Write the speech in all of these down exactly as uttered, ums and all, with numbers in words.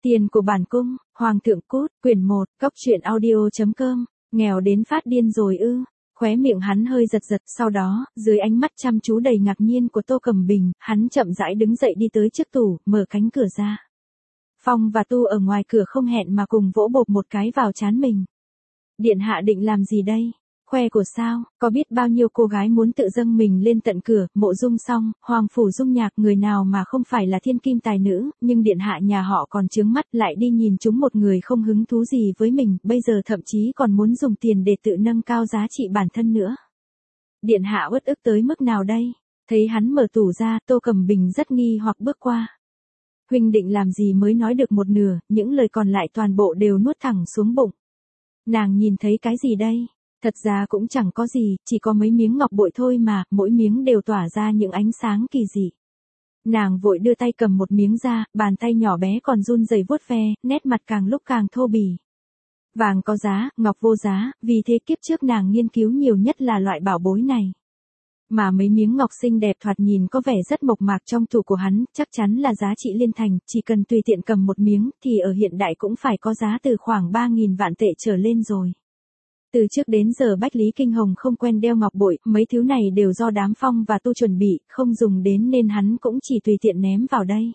Tiền của bản cung, Hoàng thượng cút, quyển một, cóc truyện audio.com, nghèo đến phát điên rồi ư. Khóe miệng hắn hơi giật giật, sau đó, dưới ánh mắt chăm chú đầy ngạc nhiên của Tô Cẩm Bình, hắn chậm rãi đứng dậy đi tới trước tủ, mở cánh cửa ra. Phong và Tu ở ngoài cửa không hẹn mà cùng vỗ bộp một cái vào trán mình. Điện hạ định làm gì đây? Khoe của sao, có biết bao nhiêu cô gái muốn tự dâng mình lên tận cửa, Mộ Dung Song, Hoàng phủ Dung Nhạc, người nào mà không phải là thiên kim tài nữ, nhưng điện hạ nhà họ còn chướng mắt lại đi nhìn chúng một người không hứng thú gì với mình, bây giờ thậm chí còn muốn dùng tiền để tự nâng cao giá trị bản thân nữa. Điện hạ uất ức tới mức nào đây? Thấy hắn mở tủ ra, Tô Cẩm Bình rất nghi hoặc bước qua. Huynh định làm gì mới nói được một nửa, những lời còn lại toàn bộ đều nuốt thẳng xuống bụng. Nàng nhìn thấy cái gì đây? Thật ra cũng chẳng có gì, chỉ có mấy miếng ngọc bội thôi mà, mỗi miếng đều tỏa ra những ánh sáng kỳ dị. Nàng vội đưa tay cầm một miếng ra, bàn tay nhỏ bé còn run rẩy vuốt ve, nét mặt càng lúc càng thô bỉ. Vàng có giá, ngọc vô giá, vì thế kiếp trước nàng nghiên cứu nhiều nhất là loại bảo bối này. Mà mấy miếng ngọc xinh đẹp thoạt nhìn có vẻ rất mộc mạc trong tủ của hắn, chắc chắn là giá trị liên thành, chỉ cần tùy tiện cầm một miếng thì ở hiện đại cũng phải có giá từ khoảng ba nghìn vạn tệ trở lên rồi. Từ trước đến giờ Bách Lý Kinh Hồng không quen đeo ngọc bội, mấy thứ này đều do đám Phong và Tu chuẩn bị, không dùng đến nên hắn cũng chỉ tùy tiện ném vào đây.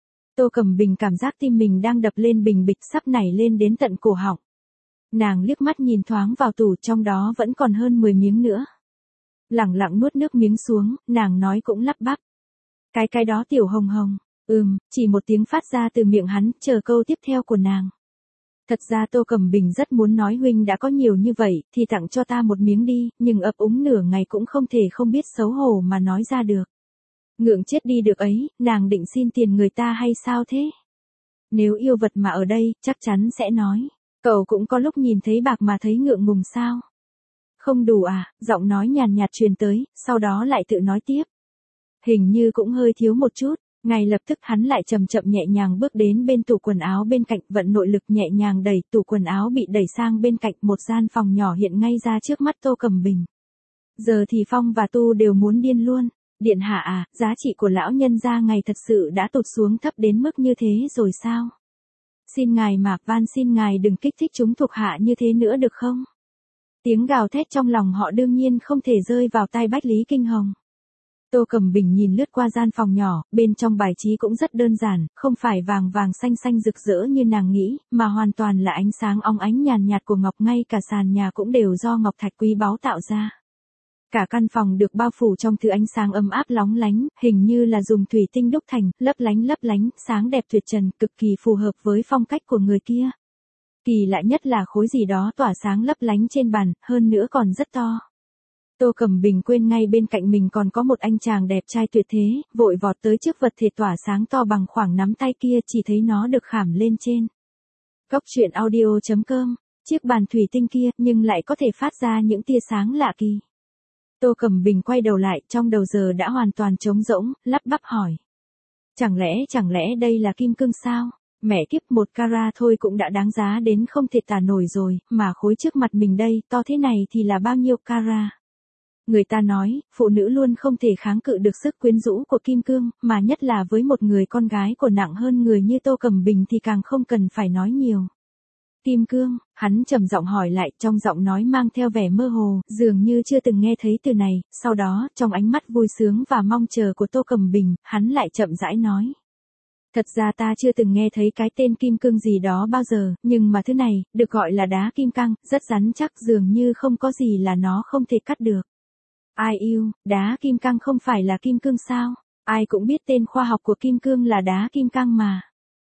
Tô Cẩm Bình cảm giác tim mình đang đập lên bình bịch sắp nảy lên đến tận cổ họng. Nàng liếc mắt nhìn thoáng vào tủ, trong đó vẫn còn hơn mười miếng nữa. Lẳng lặng nuốt nước miếng xuống, nàng nói cũng lắp bắp. Cái cái đó Tiểu Hồng Hồng, ừm, chỉ một tiếng phát ra từ miệng hắn, chờ câu tiếp theo của nàng. Thật ra Tô Cẩm Bình rất muốn nói huynh đã có nhiều như vậy, thì tặng cho ta một miếng đi, nhưng ấp úng nửa ngày cũng không thể không biết xấu hổ mà nói ra được. Ngượng chết đi được ấy, nàng định xin tiền người ta hay sao thế? Nếu yêu vật mà ở đây, chắc chắn sẽ nói, cậu cũng có lúc nhìn thấy bạc mà thấy ngượng ngùng sao? Không đủ à, giọng nói nhàn nhạt truyền tới, sau đó lại tự nói tiếp. Hình như cũng hơi thiếu một chút. Ngay lập tức hắn lại chậm chậm nhẹ nhàng bước đến bên tủ quần áo bên cạnh, vận nội lực nhẹ nhàng đẩy, tủ quần áo bị đẩy sang bên cạnh, một gian phòng nhỏ hiện ngay ra trước mắt Tô Cẩm Bình. Giờ thì Phong và Tu đều muốn điên luôn. Điện hạ à, giá trị của lão nhân gia ngài thật sự đã tụt xuống thấp đến mức như thế rồi sao? Xin ngài mà, van xin ngài đừng kích thích chúng thuộc hạ như thế nữa được không? Tiếng gào thét trong lòng họ đương nhiên không thể rơi vào tai Bách Lý Kinh Hồng. Tô Cẩm Bình nhìn lướt qua gian phòng nhỏ, bên trong bài trí cũng rất đơn giản, không phải vàng vàng xanh xanh rực rỡ như nàng nghĩ, mà hoàn toàn là ánh sáng óng ánh nhàn nhạt của ngọc, ngay cả sàn nhà cũng đều do ngọc thạch quý báu tạo ra. Cả căn phòng được bao phủ trong thứ ánh sáng ấm áp lóng lánh, hình như là dùng thủy tinh đúc thành, lấp lánh lấp lánh, sáng đẹp tuyệt trần, cực kỳ phù hợp với phong cách của người kia. Kỳ lạ nhất là khối gì đó tỏa sáng lấp lánh trên bàn, hơn nữa còn rất to. Tô Cẩm Bình quên ngay bên cạnh mình còn có một anh chàng đẹp trai tuyệt thế, vội vọt tới trước vật thể tỏa sáng to bằng khoảng nắm tay kia, chỉ thấy nó được khảm lên trên. Cóc truyện audio.com, chiếc bàn thủy tinh kia, nhưng lại có thể phát ra những tia sáng lạ kỳ. Tô Cẩm Bình quay đầu lại, trong đầu giờ đã hoàn toàn trống rỗng, lắp bắp hỏi. Chẳng lẽ, chẳng lẽ đây là kim cương sao? Mẹ kiếp, một carat thôi cũng đã đáng giá đến không thể tả nổi rồi, mà khối trước mặt mình đây, to thế này thì là bao nhiêu carat? Người ta nói, phụ nữ luôn không thể kháng cự được sức quyến rũ của kim cương, mà nhất là với một người con gái của nặng hơn người như Tô Cẩm Bình thì càng không cần phải nói nhiều. Kim cương, hắn trầm giọng hỏi lại, trong giọng nói mang theo vẻ mơ hồ, dường như chưa từng nghe thấy từ này, sau đó, trong ánh mắt vui sướng và mong chờ của Tô Cẩm Bình, hắn lại chậm rãi nói. Thật ra ta chưa từng nghe thấy cái tên kim cương gì đó bao giờ, nhưng mà thứ này, được gọi là đá kim cang, rất rắn chắc, dường như không có gì là nó không thể cắt được. Ai yêu, đá kim cang không phải là kim cương sao? Ai cũng biết tên khoa học của kim cương là đá kim cang mà.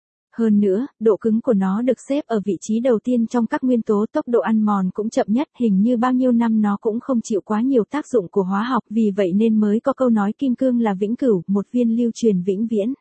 Hơn nữa, độ cứng của nó được xếp ở vị trí đầu tiên trong các nguyên tố, tốc độ ăn mòn cũng chậm nhất, hình như bao nhiêu năm nó cũng không chịu quá nhiều tác dụng của hóa học, vì vậy nên mới có câu nói kim cương là vĩnh cửu, một viên lưu truyền vĩnh viễn.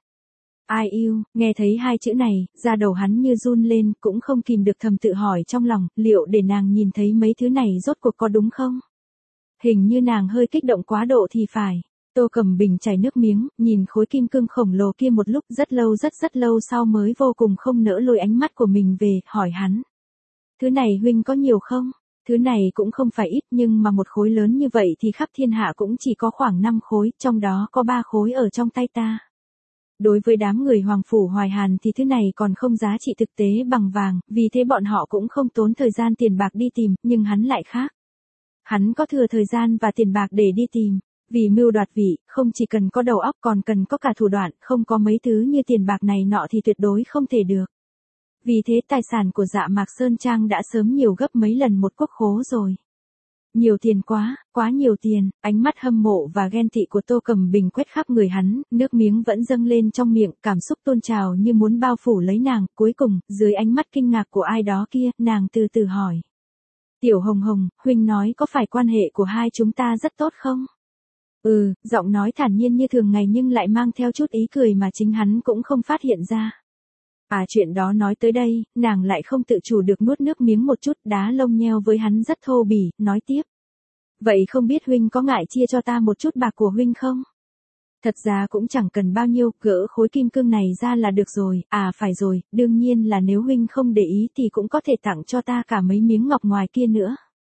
Ai yêu, nghe thấy hai chữ này, da đầu hắn như run lên, cũng không kìm được thầm tự hỏi trong lòng, liệu để nàng nhìn thấy mấy thứ này rốt cuộc có đúng không? Hình như nàng hơi kích động quá độ thì phải. Tô Cẩm Bình chảy nước miếng, nhìn khối kim cương khổng lồ kia một lúc, rất lâu rất rất lâu sau mới vô cùng không nỡ lôi ánh mắt của mình về, hỏi hắn. Thứ này huynh có nhiều không? Thứ này cũng không phải ít, nhưng mà một khối lớn như vậy thì khắp thiên hạ cũng chỉ có khoảng năm khối, trong đó có ba khối ở trong tay ta. Đối với đám người Hoàng Phủ Hoài Hàn thì thứ này còn không giá trị thực tế bằng vàng, vì thế bọn họ cũng không tốn thời gian tiền bạc đi tìm, nhưng hắn lại khác. Hắn có thừa thời gian và tiền bạc để đi tìm. Vì mưu đoạt vị, không chỉ cần có đầu óc còn cần có cả thủ đoạn, không có mấy thứ như tiền bạc này nọ thì tuyệt đối không thể được. Vì thế tài sản của Dạ Mạc Sơn Trang đã sớm nhiều gấp mấy lần một quốc khố rồi. Nhiều tiền quá, quá nhiều tiền, ánh mắt hâm mộ và ghen tị của Tô Cẩm Bình quét khắp người hắn, nước miếng vẫn dâng lên trong miệng, cảm xúc tôn trào như muốn bao phủ lấy nàng, cuối cùng, dưới ánh mắt kinh ngạc của ai đó kia, nàng từ từ hỏi. Tiểu Hồng Hồng, huynh nói có phải quan hệ của hai chúng ta rất tốt không? Ừ, giọng nói thản nhiên như thường ngày nhưng lại mang theo chút ý cười mà chính hắn cũng không phát hiện ra. À chuyện đó nói tới đây, nàng lại không tự chủ được nuốt nước miếng một chút, đá lông nheo với hắn rất thô bỉ, nói tiếp. Vậy không biết huynh có ngại chia cho ta một chút bạc của huynh không? Thật ra cũng chẳng cần bao nhiêu, gỡ khối kim cương này ra là được rồi, à phải rồi, đương nhiên là nếu huynh không để ý thì cũng có thể tặng cho ta cả mấy miếng ngọc ngoài kia nữa.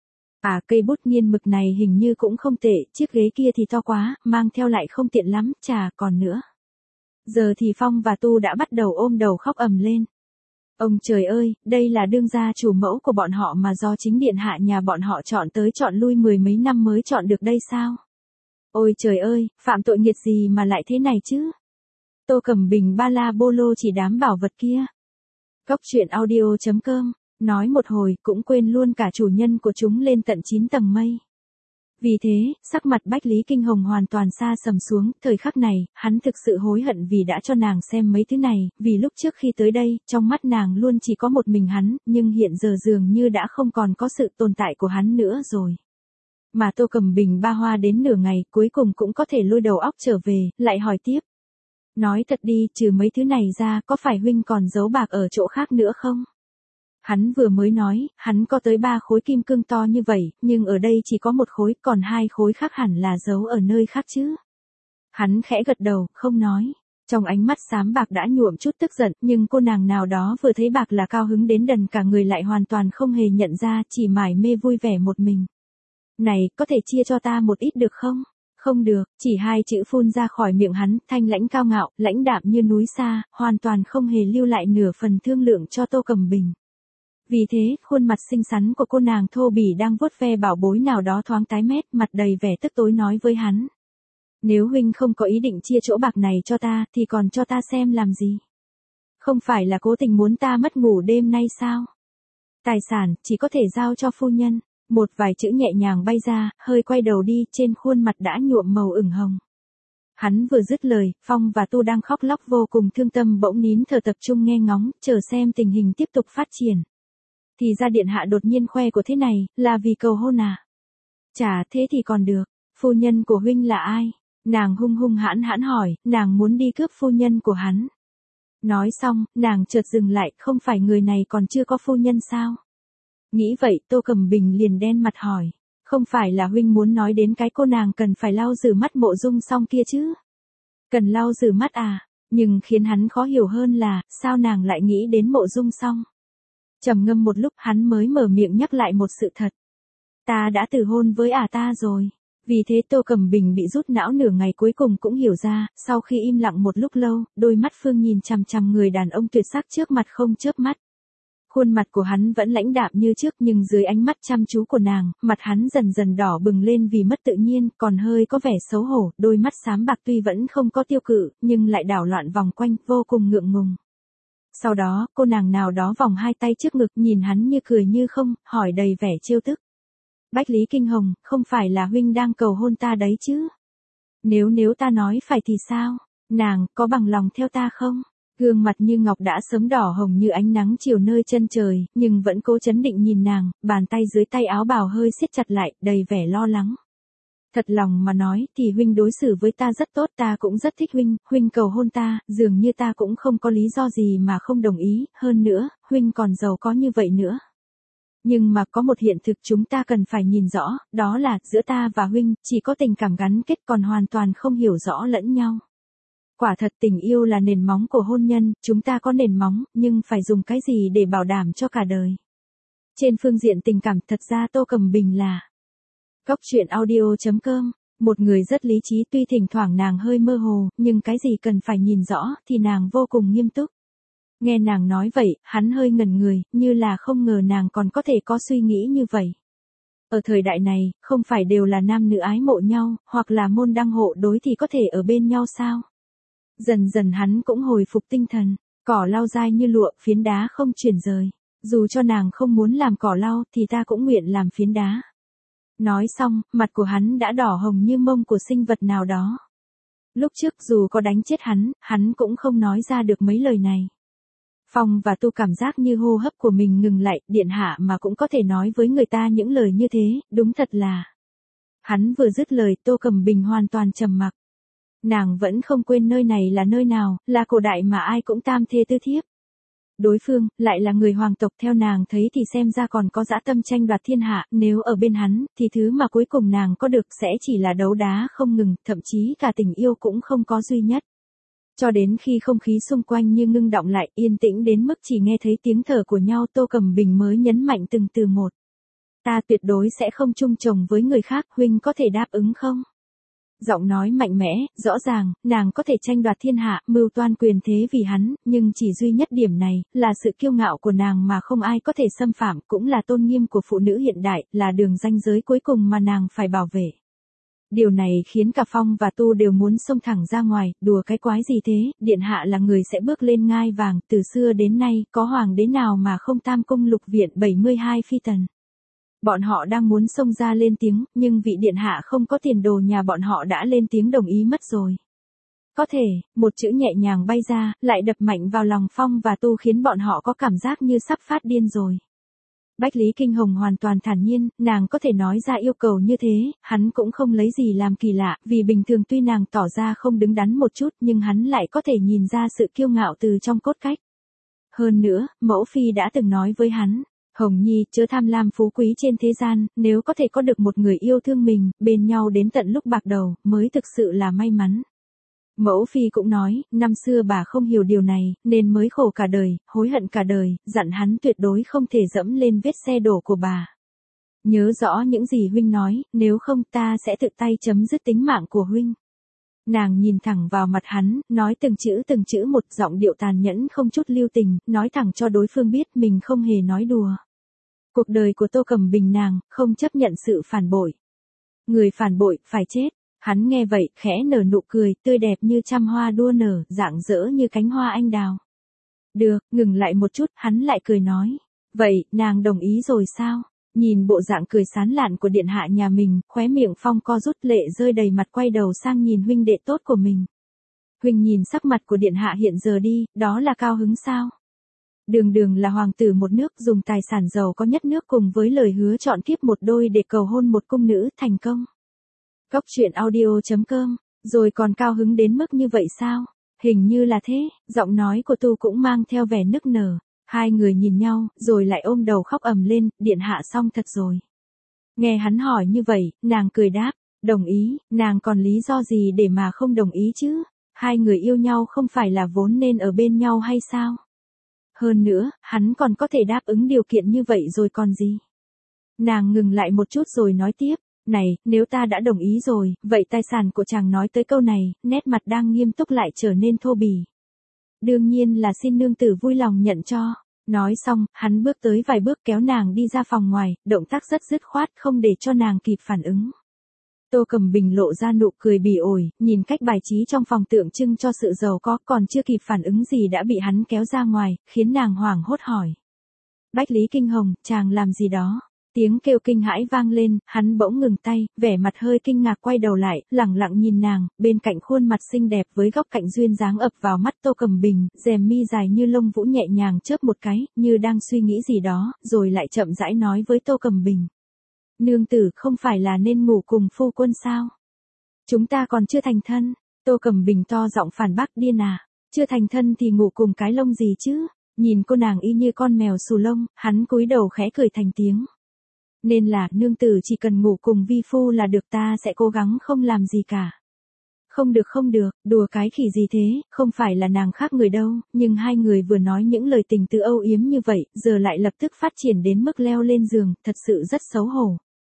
À cây bút nghiên mực này hình như cũng không tệ, chiếc ghế kia thì to quá, mang theo lại không tiện lắm, chà còn nữa. Giờ thì Phong và Tu đã bắt đầu ôm đầu khóc ầm lên. Ông trời ơi, đây là đương gia chủ mẫu của bọn họ mà do chính điện hạ nhà bọn họ chọn tới chọn lui mười mấy năm mới chọn được đây sao? Ôi trời ơi, phạm tội nghiệt gì mà lại thế này chứ? Tô Cẩm Bình ba la bô lô chỉ đám bảo vật kia. Cốc truyện audio chấm com, nói một hồi cũng quên luôn cả chủ nhân của chúng lên tận chín tầng mây. Vì thế, sắc mặt Bách Lý Kinh Hồng hoàn toàn xa sầm xuống, thời khắc này, hắn thực sự hối hận vì đã cho nàng xem mấy thứ này, vì lúc trước khi tới đây, trong mắt nàng luôn chỉ có một mình hắn, nhưng hiện giờ dường như đã không còn có sự tồn tại của hắn nữa rồi. Mà Tô Cẩm Bình ba hoa đến nửa ngày, cuối cùng cũng có thể lôi đầu óc trở về, lại hỏi tiếp. Nói thật đi, trừ mấy thứ này ra, có phải huynh còn giấu bạc ở chỗ khác nữa không? Hắn vừa mới nói, hắn có tới ba khối kim cương to như vậy, nhưng ở đây chỉ có một khối, còn hai khối khác hẳn là giấu ở nơi khác chứ. Hắn khẽ gật đầu, không nói. Trong ánh mắt xám bạc đã nhuộm chút tức giận, nhưng cô nàng nào đó vừa thấy bạc là cao hứng đến đần cả người lại hoàn toàn không hề nhận ra, chỉ mải mê vui vẻ một mình. Này, có thể chia cho ta một ít được không? Không được, chỉ hai chữ phun ra khỏi miệng hắn, thanh lãnh cao ngạo, lãnh đạm như núi xa, hoàn toàn không hề lưu lại nửa phần thương lượng cho Tô Cẩm Bình. Vì thế, khuôn mặt xinh xắn của cô nàng thô bỉ đang vuốt ve bảo bối nào đó thoáng tái mét, mặt đầy vẻ tức tối nói với hắn. Nếu huynh không có ý định chia chỗ bạc này cho ta, thì còn cho ta xem làm gì? Không phải là cố tình muốn ta mất ngủ đêm nay sao? Tài sản, chỉ có thể giao cho phu nhân. Một vài chữ nhẹ nhàng bay ra, hơi quay đầu đi, trên khuôn mặt đã nhuộm màu ửng hồng. Hắn vừa dứt lời, Phong và Tu đang khóc lóc vô cùng thương tâm bỗng nín thở tập trung nghe ngóng, chờ xem tình hình tiếp tục phát triển. Thì ra điện hạ đột nhiên khoe của thế này, là vì cầu hôn à? Chả thế thì còn được, phu nhân của huynh là ai? Nàng hung hung hãn hãn hỏi, nàng muốn đi cướp phu nhân của hắn. Nói xong, nàng chợt dừng lại, không phải người này còn chưa có phu nhân sao? Nghĩ vậy, Tô Cẩm Bình liền đen mặt hỏi. Không phải là huynh muốn nói đến cái cô nàng cần phải lau rửa mắt Mộ Dung Song kia chứ? Cần lau rửa mắt à? Nhưng khiến hắn khó hiểu hơn là, sao nàng lại nghĩ đến Mộ Dung Song? Trầm ngâm một lúc hắn mới mở miệng nhắc lại một sự thật. Ta đã từ hôn với ả ta rồi. Vì thế Tô Cẩm Bình bị rút não nửa ngày cuối cùng cũng hiểu ra, sau khi im lặng một lúc lâu, đôi mắt Phương nhìn chằm chằm người đàn ông tuyệt sắc trước mặt không chớp mắt. Khuôn mặt của hắn vẫn lãnh đạm như trước nhưng dưới ánh mắt chăm chú của nàng, mặt hắn dần dần đỏ bừng lên vì mất tự nhiên, còn hơi có vẻ xấu hổ, đôi mắt xám bạc tuy vẫn không có tiêu cự, nhưng lại đảo loạn vòng quanh, vô cùng ngượng ngùng. Sau đó, cô nàng nào đó vòng hai tay trước ngực nhìn hắn như cười như không, hỏi đầy vẻ trêu tức. Bách Lý Kinh Hồng, không phải là huynh đang cầu hôn ta đấy chứ? Nếu nếu ta nói phải thì sao? Nàng, có bằng lòng theo ta không? Gương mặt như ngọc đã sớm đỏ hồng như ánh nắng chiều nơi chân trời, nhưng vẫn cố chấn định nhìn nàng, bàn tay dưới tay áo bào hơi siết chặt lại, đầy vẻ lo lắng. Thật lòng mà nói, thì huynh đối xử với ta rất tốt, ta cũng rất thích huynh, huynh cầu hôn ta, dường như ta cũng không có lý do gì mà không đồng ý, hơn nữa, huynh còn giàu có như vậy nữa. Nhưng mà có một hiện thực chúng ta cần phải nhìn rõ, đó là, giữa ta và huynh, chỉ có tình cảm gắn kết còn hoàn toàn không hiểu rõ lẫn nhau. Quả thật tình yêu là nền móng của hôn nhân, chúng ta có nền móng, nhưng phải dùng cái gì để bảo đảm cho cả đời. Trên phương diện tình cảm thật ra Tô Cẩm Bình là Cốc truyện audio chấm com Một người rất lý trí, tuy thỉnh thoảng nàng hơi mơ hồ, nhưng cái gì cần phải nhìn rõ thì nàng vô cùng nghiêm túc. Nghe nàng nói vậy, hắn hơi ngẩn người, như là không ngờ nàng còn có thể có suy nghĩ như vậy. Ở thời đại này, không phải đều là nam nữ ái mộ nhau, hoặc là môn đăng hộ đối thì có thể ở bên nhau sao? Dần dần hắn cũng hồi phục tinh thần, cỏ lau dai như lụa, phiến đá không chuyển rời. Dù cho nàng không muốn làm cỏ lau thì ta cũng nguyện làm phiến đá. Nói xong, mặt của hắn đã đỏ hồng như mông của sinh vật nào đó. Lúc trước dù có đánh chết hắn, hắn cũng không nói ra được mấy lời này. Phong và Tu cảm giác như hô hấp của mình ngừng lại, điện hạ mà cũng có thể nói với người ta những lời như thế, đúng thật là. Hắn vừa dứt lời, Tô Cẩm Bình hoàn toàn trầm mặc. Nàng vẫn không quên nơi này là nơi nào, là cổ đại mà ai cũng tam thê tứ thiếp. Đối phương, lại là người hoàng tộc, theo nàng thấy thì xem ra còn có dã tâm tranh đoạt thiên hạ, nếu ở bên hắn, thì thứ mà cuối cùng nàng có được sẽ chỉ là đấu đá không ngừng, thậm chí cả tình yêu cũng không có duy nhất. Cho đến khi không khí xung quanh như ngưng đọng lại, yên tĩnh đến mức chỉ nghe thấy tiếng thở của nhau, Tô Cẩm Bình mới nhấn mạnh từng từ một. Ta tuyệt đối sẽ không chung chồng với người khác, huynh có thể đáp ứng không? Giọng nói mạnh mẽ, rõ ràng, nàng có thể tranh đoạt thiên hạ, mưu toan quyền thế vì hắn, nhưng chỉ duy nhất điểm này, là sự kiêu ngạo của nàng mà không ai có thể xâm phạm, cũng là tôn nghiêm của phụ nữ hiện đại, là đường ranh giới cuối cùng mà nàng phải bảo vệ. Điều này khiến cả Phong và Tu đều muốn xông thẳng ra ngoài, đùa cái quái gì thế, điện hạ là người sẽ bước lên ngai vàng, từ xưa đến nay, có hoàng đế nào mà không tam cung lục viện bảy mươi hai phi tần. Bọn họ đang muốn xông ra lên tiếng, nhưng vị điện hạ không có tiền đồ nhà bọn họ đã lên tiếng đồng ý mất rồi. Có thể, một chữ nhẹ nhàng bay ra, lại đập mạnh vào lòng Phong và Tu khiến bọn họ có cảm giác như sắp phát điên rồi. Bách Lý Kinh Hồng hoàn toàn thản nhiên, nàng có thể nói ra yêu cầu như thế, hắn cũng không lấy gì làm kỳ lạ, vì bình thường tuy nàng tỏ ra không đứng đắn một chút nhưng hắn lại có thể nhìn ra sự kiêu ngạo từ trong cốt cách. Hơn nữa, mẫu phi đã từng nói với hắn, Hồng Nhi chớ tham lam phú quý trên thế gian, nếu có thể có được một người yêu thương mình, bên nhau đến tận lúc bạc đầu, mới thực sự là may mắn. Mẫu phi cũng nói, năm xưa bà không hiểu điều này, nên mới khổ cả đời, hối hận cả đời, dặn hắn tuyệt đối không thể dẫm lên vết xe đổ của bà. Nhớ rõ những gì huynh nói, nếu không ta sẽ tự tay chấm dứt tính mạng của huynh. Nàng nhìn thẳng vào mặt hắn, nói từng chữ từng chữ một, giọng điệu tàn nhẫn không chút lưu tình, nói thẳng cho đối phương biết mình không hề nói đùa. Cuộc đời của Tô Cẩm Bình nàng, không chấp nhận sự phản bội. Người phản bội, phải chết. Hắn nghe vậy, khẽ nở nụ cười, tươi đẹp như trăm hoa đua nở, rạng rỡ như cánh hoa anh đào. Được, ngừng lại một chút, hắn lại cười nói. Vậy, nàng đồng ý rồi sao? Nhìn bộ dạng cười sán lạn của điện hạ nhà mình, khóe miệng Phong co rút, lệ rơi đầy mặt, quay đầu sang nhìn huynh đệ tốt của mình. Huynh nhìn sắc mặt của điện hạ hiện giờ đi, đó là cao hứng sao? Đường đường là hoàng tử một nước, dùng tài sản giàu có nhất nước cùng với lời hứa chọn kiếp một đôi để cầu hôn một cung nữ, thành công. Cốc truyện audio chấm com, rồi còn cao hứng đến mức như vậy sao? Hình như là thế, giọng nói của Tu cũng mang theo vẻ nức nở. Hai người nhìn nhau, rồi lại ôm đầu khóc ầm lên, điện hạ xong thật rồi. Nghe hắn hỏi như vậy, nàng cười đáp, đồng ý, nàng còn lý do gì để mà không đồng ý chứ? Hai người yêu nhau không phải là vốn nên ở bên nhau hay sao? Hơn nữa, hắn còn có thể đáp ứng điều kiện như vậy rồi còn gì? Nàng ngừng lại một chút rồi nói tiếp. Này, nếu ta đã đồng ý rồi, vậy tài sản của chàng nói tới câu này, nét mặt đang nghiêm túc lại trở nên thô bỉ. Đương nhiên là xin nương tử vui lòng nhận cho. Nói xong, hắn bước tới vài bước kéo nàng đi ra phòng ngoài, động tác rất dứt khoát không để cho nàng kịp phản ứng. Tô Cẩm Bình lộ ra nụ cười bỉ ổi, nhìn cách bài trí trong phòng tượng trưng cho sự giàu có, còn chưa kịp phản ứng gì đã bị hắn kéo ra ngoài, khiến nàng hoảng hốt hỏi. Bách Lý Kinh Hồng, chàng làm gì đó? Tiếng kêu kinh hãi vang lên, hắn bỗng ngừng tay, vẻ mặt hơi kinh ngạc quay đầu lại, lẳng lặng nhìn nàng, bên cạnh khuôn mặt xinh đẹp với góc cạnh duyên dáng ập vào mắt Tô Cẩm Bình, rèm mi dài như lông vũ nhẹ nhàng chớp một cái, như đang suy nghĩ gì đó, rồi lại chậm rãi nói với Tô Cẩm Bình. Nương tử không phải là nên ngủ cùng phu quân sao? Chúng ta còn chưa thành thân. Tô Cẩm Bình to giọng phản bác, điên à, chưa thành thân thì ngủ cùng cái lông gì chứ? Nhìn cô nàng y như con mèo xù lông, hắn cúi đầu khẽ cười thành tiếng. Nên là, nương tử chỉ cần ngủ cùng vi phu là được, ta sẽ cố gắng không làm gì cả. Không được không được, đùa cái khỉ gì thế, không phải là nàng khác người đâu, nhưng hai người vừa nói những lời tình tứ âu yếm như vậy, giờ lại lập tức phát triển đến mức leo lên giường, thật sự rất xấu hổ.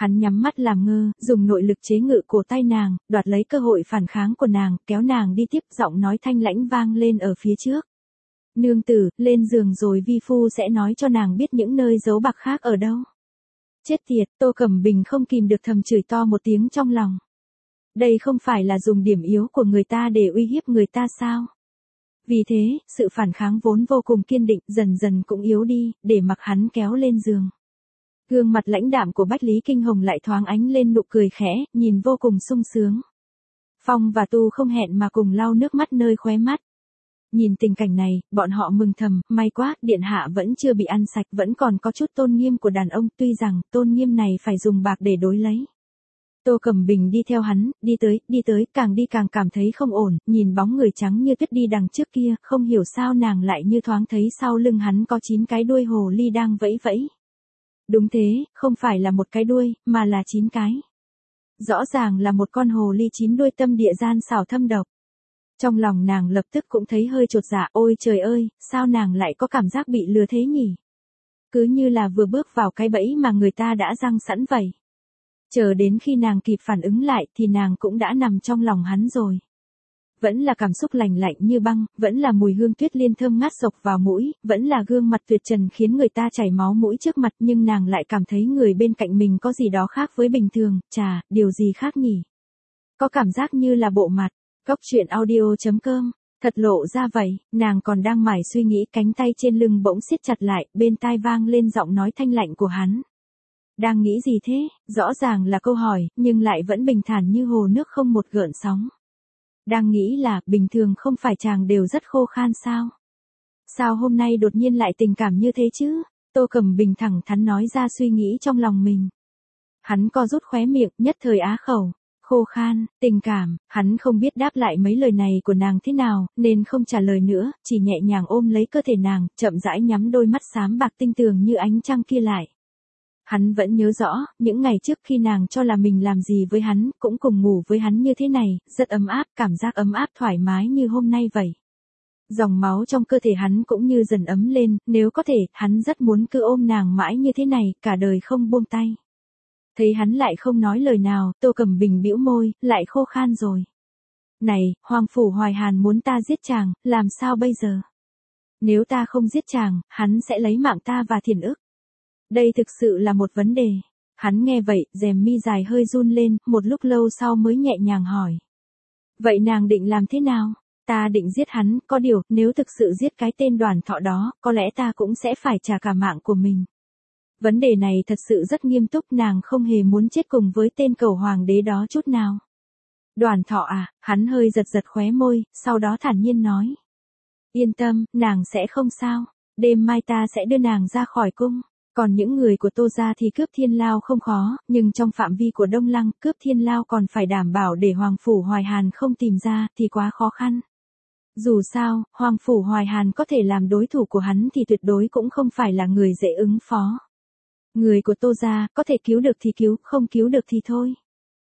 Hắn nhắm mắt làm ngơ, dùng nội lực chế ngự cổ tay nàng, đoạt lấy cơ hội phản kháng của nàng, kéo nàng đi tiếp, giọng nói thanh lãnh vang lên ở phía trước. Nương tử, lên giường rồi vi phu sẽ nói cho nàng biết những nơi giấu bạc khác ở đâu. Chết tiệt, Tô Cẩm Bình không kìm được thầm chửi to một tiếng trong lòng. Đây không phải là dùng điểm yếu của người ta để uy hiếp người ta sao? Vì thế, sự phản kháng vốn vô cùng kiên định, dần dần cũng yếu đi, để mặc hắn kéo lên giường. Gương mặt lãnh đạm của Bách Lý Kinh Hồng lại thoáng ánh lên nụ cười khẽ, nhìn vô cùng sung sướng. Phong và Tu không hẹn mà cùng lau nước mắt nơi khóe mắt. Nhìn tình cảnh này, bọn họ mừng thầm, may quá, điện hạ vẫn chưa bị ăn sạch, vẫn còn có chút tôn nghiêm của đàn ông, tuy rằng tôn nghiêm này phải dùng bạc để đối lấy. Tô Cẩm Bình đi theo hắn, đi tới, đi tới, càng đi càng cảm thấy không ổn, nhìn bóng người trắng như tuyết đi đằng trước kia, không hiểu sao nàng lại như thoáng thấy sau lưng hắn có chín cái đuôi hồ ly đang vẫy vẫy. Đúng thế, không phải là một cái đuôi, mà là chín cái. Rõ ràng là một con hồ ly chín đuôi tâm địa gian xảo thâm độc. Trong lòng nàng lập tức cũng thấy hơi chột dạ, ôi trời ơi, sao nàng lại có cảm giác bị lừa thế nhỉ? Cứ như là vừa bước vào cái bẫy mà người ta đã giăng sẵn vậy. Chờ đến khi nàng kịp phản ứng lại thì nàng cũng đã nằm trong lòng hắn rồi. Vẫn là cảm xúc lành lạnh như băng, vẫn là mùi hương tuyết liên thơm ngát sộc vào mũi, vẫn là gương mặt tuyệt trần khiến người ta chảy máu mũi trước mặt, nhưng nàng lại cảm thấy người bên cạnh mình có gì đó khác với bình thường, chà, điều gì khác nhỉ? Có cảm giác như là bộ mặt. Góc truyện audio chấm com, thật lộ ra vậy, nàng còn đang mải suy nghĩ, cánh tay trên lưng bỗng siết chặt lại, bên tai vang lên giọng nói thanh lạnh của hắn. Đang nghĩ gì thế? Rõ ràng là câu hỏi, nhưng lại vẫn bình thản như hồ nước không một gợn sóng. Đang nghĩ là, bình thường không phải chàng đều rất khô khan sao? Sao hôm nay đột nhiên lại tình cảm như thế chứ? Tô Cẩm Bình thẳng thắn nói ra suy nghĩ trong lòng mình. Hắn co rút khóe miệng, nhất thời á khẩu. Khô khan, tình cảm, hắn không biết đáp lại mấy lời này của nàng thế nào, nên không trả lời nữa, chỉ nhẹ nhàng ôm lấy cơ thể nàng, chậm rãi nhắm đôi mắt xám bạc tinh tường như ánh trăng kia lại. Hắn vẫn nhớ rõ, những ngày trước khi nàng cho là mình làm gì với hắn, cũng cùng ngủ với hắn như thế này, rất ấm áp, cảm giác ấm áp thoải mái như hôm nay vậy. Dòng máu trong cơ thể hắn cũng như dần ấm lên, nếu có thể, hắn rất muốn cứ ôm nàng mãi như thế này, cả đời không buông tay. Thấy hắn lại không nói lời nào, Tô Cẩm Bình bĩu môi, lại khô khan rồi. Này, Hoàng Phủ Hoài Hàn muốn ta giết chàng, làm sao bây giờ? Nếu ta không giết chàng, hắn sẽ lấy mạng ta và Thiền Ức. Đây thực sự là một vấn đề. Hắn nghe vậy, rèm mi dài hơi run lên, một lúc lâu sau mới nhẹ nhàng hỏi. Vậy nàng định làm thế nào? Ta định giết hắn, có điều, nếu thực sự giết cái tên Đoàn Thọ đó, có lẽ ta cũng sẽ phải trả cả mạng của mình. Vấn đề này thật sự rất nghiêm túc, nàng không hề muốn chết cùng với tên cầu hoàng đế đó chút nào. Đoàn Thọ à, hắn hơi giật giật khóe môi, sau đó thản nhiên nói. Yên tâm, nàng sẽ không sao, đêm mai ta sẽ đưa nàng ra khỏi cung. Còn những người của Tô gia thì cướp Thiên Lao không khó, nhưng trong phạm vi của Đông Lăng, cướp Thiên Lao còn phải đảm bảo để Hoàng Phủ Hoài Hàn không tìm ra thì quá khó khăn. Dù sao, Hoàng Phủ Hoài Hàn có thể làm đối thủ của hắn thì tuyệt đối cũng không phải là người dễ ứng phó. Người của Tô gia, có thể cứu được thì cứu, không cứu được thì thôi.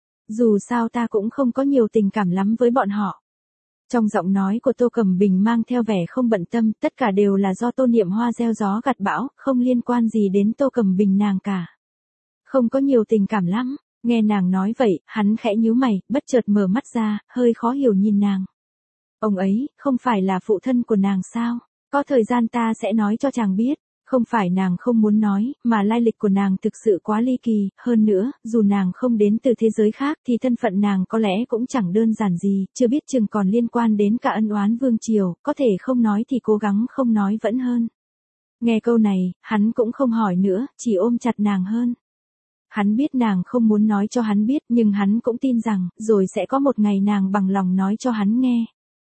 Dù sao ta cũng không có nhiều tình cảm lắm với bọn họ. Trong giọng nói của Tô Cẩm Bình mang theo vẻ không bận tâm, tất cả đều là do Tô Niệm Hoa gieo gió gặt bão, không liên quan gì đến Tô Cẩm Bình nàng cả. Không có nhiều tình cảm lắm, nghe nàng nói vậy, hắn khẽ nhíu mày, bất chợt mở mắt ra, hơi khó hiểu nhìn nàng. Ông ấy, không phải là phụ thân của nàng sao? Có thời gian ta sẽ nói cho chàng biết. Không phải nàng không muốn nói, mà lai lịch của nàng thực sự quá ly kỳ, hơn nữa, dù nàng không đến từ thế giới khác thì thân phận nàng có lẽ cũng chẳng đơn giản gì, chưa biết chừng còn liên quan đến cả ân oán vương triều, có thể không nói thì cố gắng không nói vẫn hơn. Nghe câu này, hắn cũng không hỏi nữa, chỉ ôm chặt nàng hơn. Hắn biết nàng không muốn nói cho hắn biết, nhưng hắn cũng tin rằng, rồi sẽ có một ngày nàng bằng lòng nói cho hắn nghe.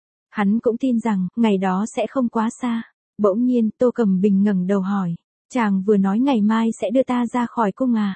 Hắn cũng tin rằng, ngày đó sẽ không quá xa. Bỗng nhiên, Tô Cẩm Bình ngẩng đầu hỏi. Chàng vừa nói ngày mai sẽ đưa ta ra khỏi cung à?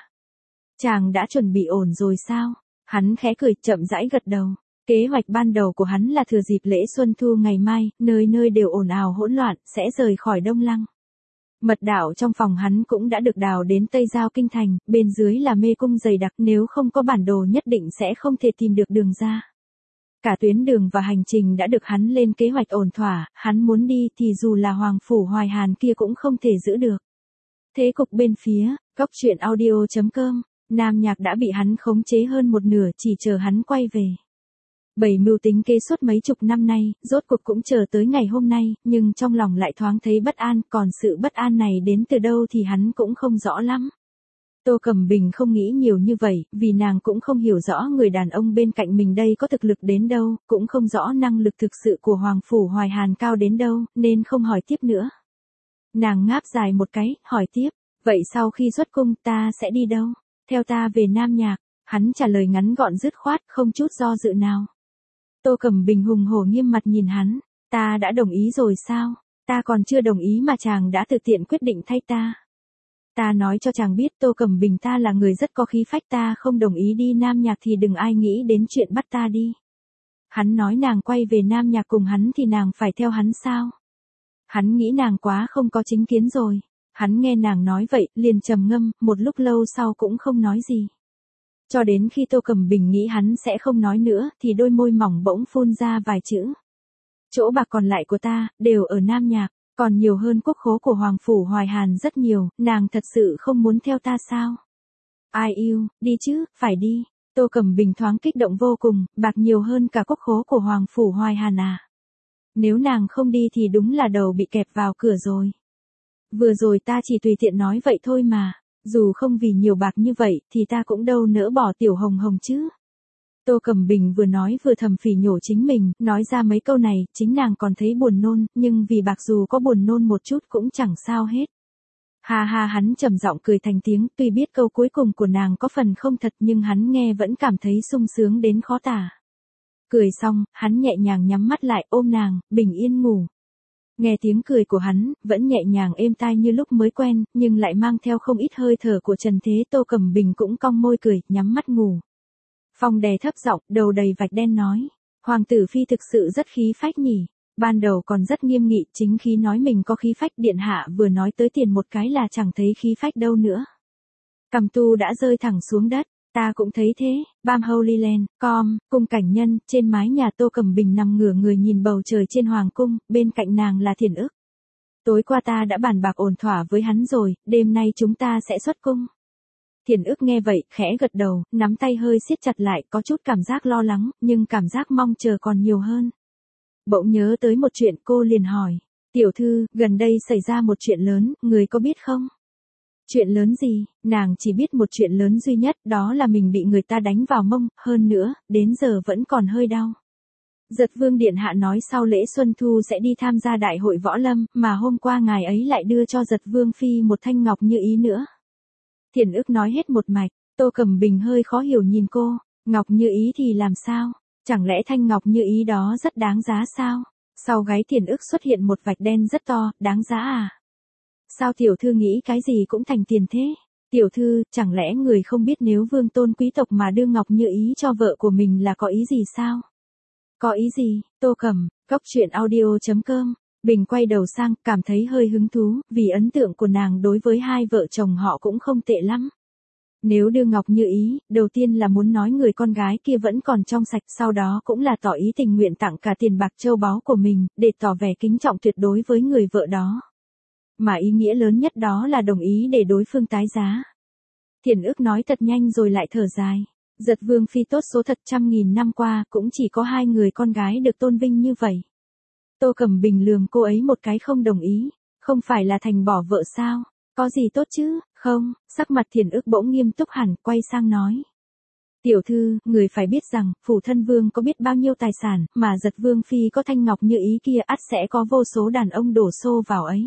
Chàng đã chuẩn bị ổn rồi sao? Hắn khẽ cười, chậm rãi gật đầu. Kế hoạch ban đầu của hắn là thừa dịp lễ Xuân Thu ngày mai, nơi nơi đều ồn ào hỗn loạn, sẽ rời khỏi Đông Lăng. Mật đạo trong phòng hắn cũng đã được đào đến Tây Giao Kinh Thành, bên dưới là mê cung dày đặc, nếu không có bản đồ nhất định sẽ không thể tìm được đường ra. Cả tuyến đường và hành trình đã được hắn lên kế hoạch ổn thỏa, hắn muốn đi thì dù là Hoàng Phủ Hoài Hàn kia cũng không thể giữ được. Thế cục bên phía, góc truyện audio chấm com Nam Nhạc đã bị hắn khống chế hơn một nửa, chỉ chờ hắn quay về. Bảy mưu tính kế suốt mấy chục năm nay, rốt cuộc cũng chờ tới ngày hôm nay, nhưng trong lòng lại thoáng thấy bất an, còn sự bất an này đến từ đâu thì hắn cũng không rõ lắm. Tô Cẩm Bình không nghĩ nhiều như vậy, vì nàng cũng không hiểu rõ người đàn ông bên cạnh mình đây có thực lực đến đâu, cũng không rõ năng lực thực sự của Hoàng Phủ Hoài Hàn cao đến đâu, nên không hỏi tiếp nữa. Nàng ngáp dài một cái, hỏi tiếp, vậy sau khi xuất cung ta sẽ đi đâu? Theo ta về Nam Nhạc. Hắn trả lời ngắn gọn dứt khoát, không chút do dự nào. Tô Cẩm Bình hùng hổ nghiêm mặt nhìn hắn, ta đã đồng ý rồi sao? Ta còn chưa đồng ý mà chàng đã tự tiện quyết định thay ta. Ta nói cho chàng biết Tô Cẩm Bình ta là người rất có khí phách, ta không đồng ý đi Nam Nhạc thì đừng ai nghĩ đến chuyện bắt ta đi. Hắn nói nàng quay về Nam Nhạc cùng hắn thì nàng phải theo hắn sao? Hắn nghĩ nàng quá không có chính kiến rồi. Hắn nghe nàng nói vậy, liền trầm ngâm, một lúc lâu sau cũng không nói gì. Cho đến khi Tô Cẩm Bình nghĩ hắn sẽ không nói nữa, thì đôi môi mỏng bỗng phun ra vài chữ. Chỗ bạc còn lại của ta, đều ở Nam Nhạc, còn nhiều hơn quốc khố của Hoàng Phủ Hoài Hàn rất nhiều, nàng thật sự không muốn theo ta sao? Ai yêu, đi chứ, phải đi. Tô Cẩm Bình thoáng kích động vô cùng, bạc nhiều hơn cả quốc khố của Hoàng Phủ Hoài Hàn à? Nếu nàng không đi thì đúng là đầu bị kẹp vào cửa rồi. Vừa rồi ta chỉ tùy tiện nói vậy thôi mà, dù không vì nhiều bạc như vậy thì ta cũng đâu nỡ bỏ Tiểu Hồng Hồng chứ. Tô Cẩm Bình vừa nói vừa thầm phỉ nhổ chính mình, nói ra mấy câu này, chính nàng còn thấy buồn nôn, nhưng vì bạc dù có buồn nôn một chút cũng chẳng sao hết. Ha ha, hắn trầm giọng cười thành tiếng, tuy biết câu cuối cùng của nàng có phần không thật nhưng hắn nghe vẫn cảm thấy sung sướng đến khó tả. Cười xong, hắn nhẹ nhàng nhắm mắt lại ôm nàng, bình yên ngủ. Nghe tiếng cười của hắn, vẫn nhẹ nhàng êm tai như lúc mới quen, nhưng lại mang theo không ít hơi thở của trần thế. Tô Cẩm Bình cũng cong môi cười, nhắm mắt ngủ. Phong đè thấp giọng, đầu đầy vạch đen nói, Hoàng tử phi thực sự rất khí phách nhỉ. Ban đầu còn rất nghiêm nghị, chính khí nói mình có khí phách, điện hạ vừa nói tới tiền một cái là chẳng thấy khí phách đâu nữa. Cằm tu đã rơi thẳng xuống đất. Ta cũng thấy thế. Bam Holy Land, com, cung cảnh nhân, trên mái nhà Tô Cẩm Bình nằm ngửa người nhìn bầu trời trên hoàng cung, bên cạnh nàng là Thiển Ức. Tối qua ta đã bàn bạc ổn thỏa với hắn rồi, đêm nay chúng ta sẽ xuất cung. Thiển Ức nghe vậy, khẽ gật đầu, nắm tay hơi siết chặt lại, có chút cảm giác lo lắng, nhưng cảm giác mong chờ còn nhiều hơn. Bỗng nhớ tới một chuyện, cô liền hỏi, tiểu thư, gần đây xảy ra một chuyện lớn, người có biết không? Chuyện lớn gì? Nàng chỉ biết một chuyện lớn duy nhất, đó là mình bị người ta đánh vào mông, hơn nữa, đến giờ vẫn còn hơi đau. Giật Vương điện hạ nói sau lễ Xuân Thu sẽ đi tham gia đại hội võ lâm, mà hôm qua ngài ấy lại đưa cho Giật Vương phi một thanh ngọc như ý nữa. Thiển Ức nói hết một mạch, Tô Cẩm Bình hơi khó hiểu nhìn cô, ngọc như ý thì làm sao? Chẳng lẽ thanh ngọc như ý đó rất đáng giá sao? Sau gáy Thiển Ức xuất hiện một vạch đen rất to, đáng giá à? Sao tiểu thư nghĩ cái gì cũng thành tiền thế? Tiểu thư, chẳng lẽ người không biết nếu vương tôn quý tộc mà đưa ngọc như ý cho vợ của mình là có ý gì sao? Có ý gì? Tô Cẩm, cốc truyện audio chấm com. Bình quay đầu sang, cảm thấy hơi hứng thú, vì ấn tượng của nàng đối với hai vợ chồng họ cũng không tệ lắm. Nếu đưa ngọc như ý, đầu tiên là muốn nói người con gái kia vẫn còn trong sạch, sau đó cũng là tỏ ý tình nguyện tặng cả tiền bạc châu báu của mình, để tỏ vẻ kính trọng tuyệt đối với người vợ đó. Mà ý nghĩa lớn nhất đó là đồng ý để đối phương tái giá. Thiển Ức nói thật nhanh rồi lại thở dài. Giật Vương phi tốt số thật, trăm nghìn năm qua, cũng chỉ có hai người con gái được tôn vinh như vậy. Tô Cẩm Bình lườm cô ấy một cái không đồng ý. Không phải là thành bỏ vợ sao? Có gì tốt chứ? Không, sắc mặt Thiển Ức bỗng nghiêm túc hẳn, quay sang nói. Tiểu thư, người phải biết rằng, phủ thân vương có biết bao nhiêu tài sản, mà Giật Vương phi có thanh ngọc như ý kia ắt sẽ có vô số đàn ông đổ xô vào ấy.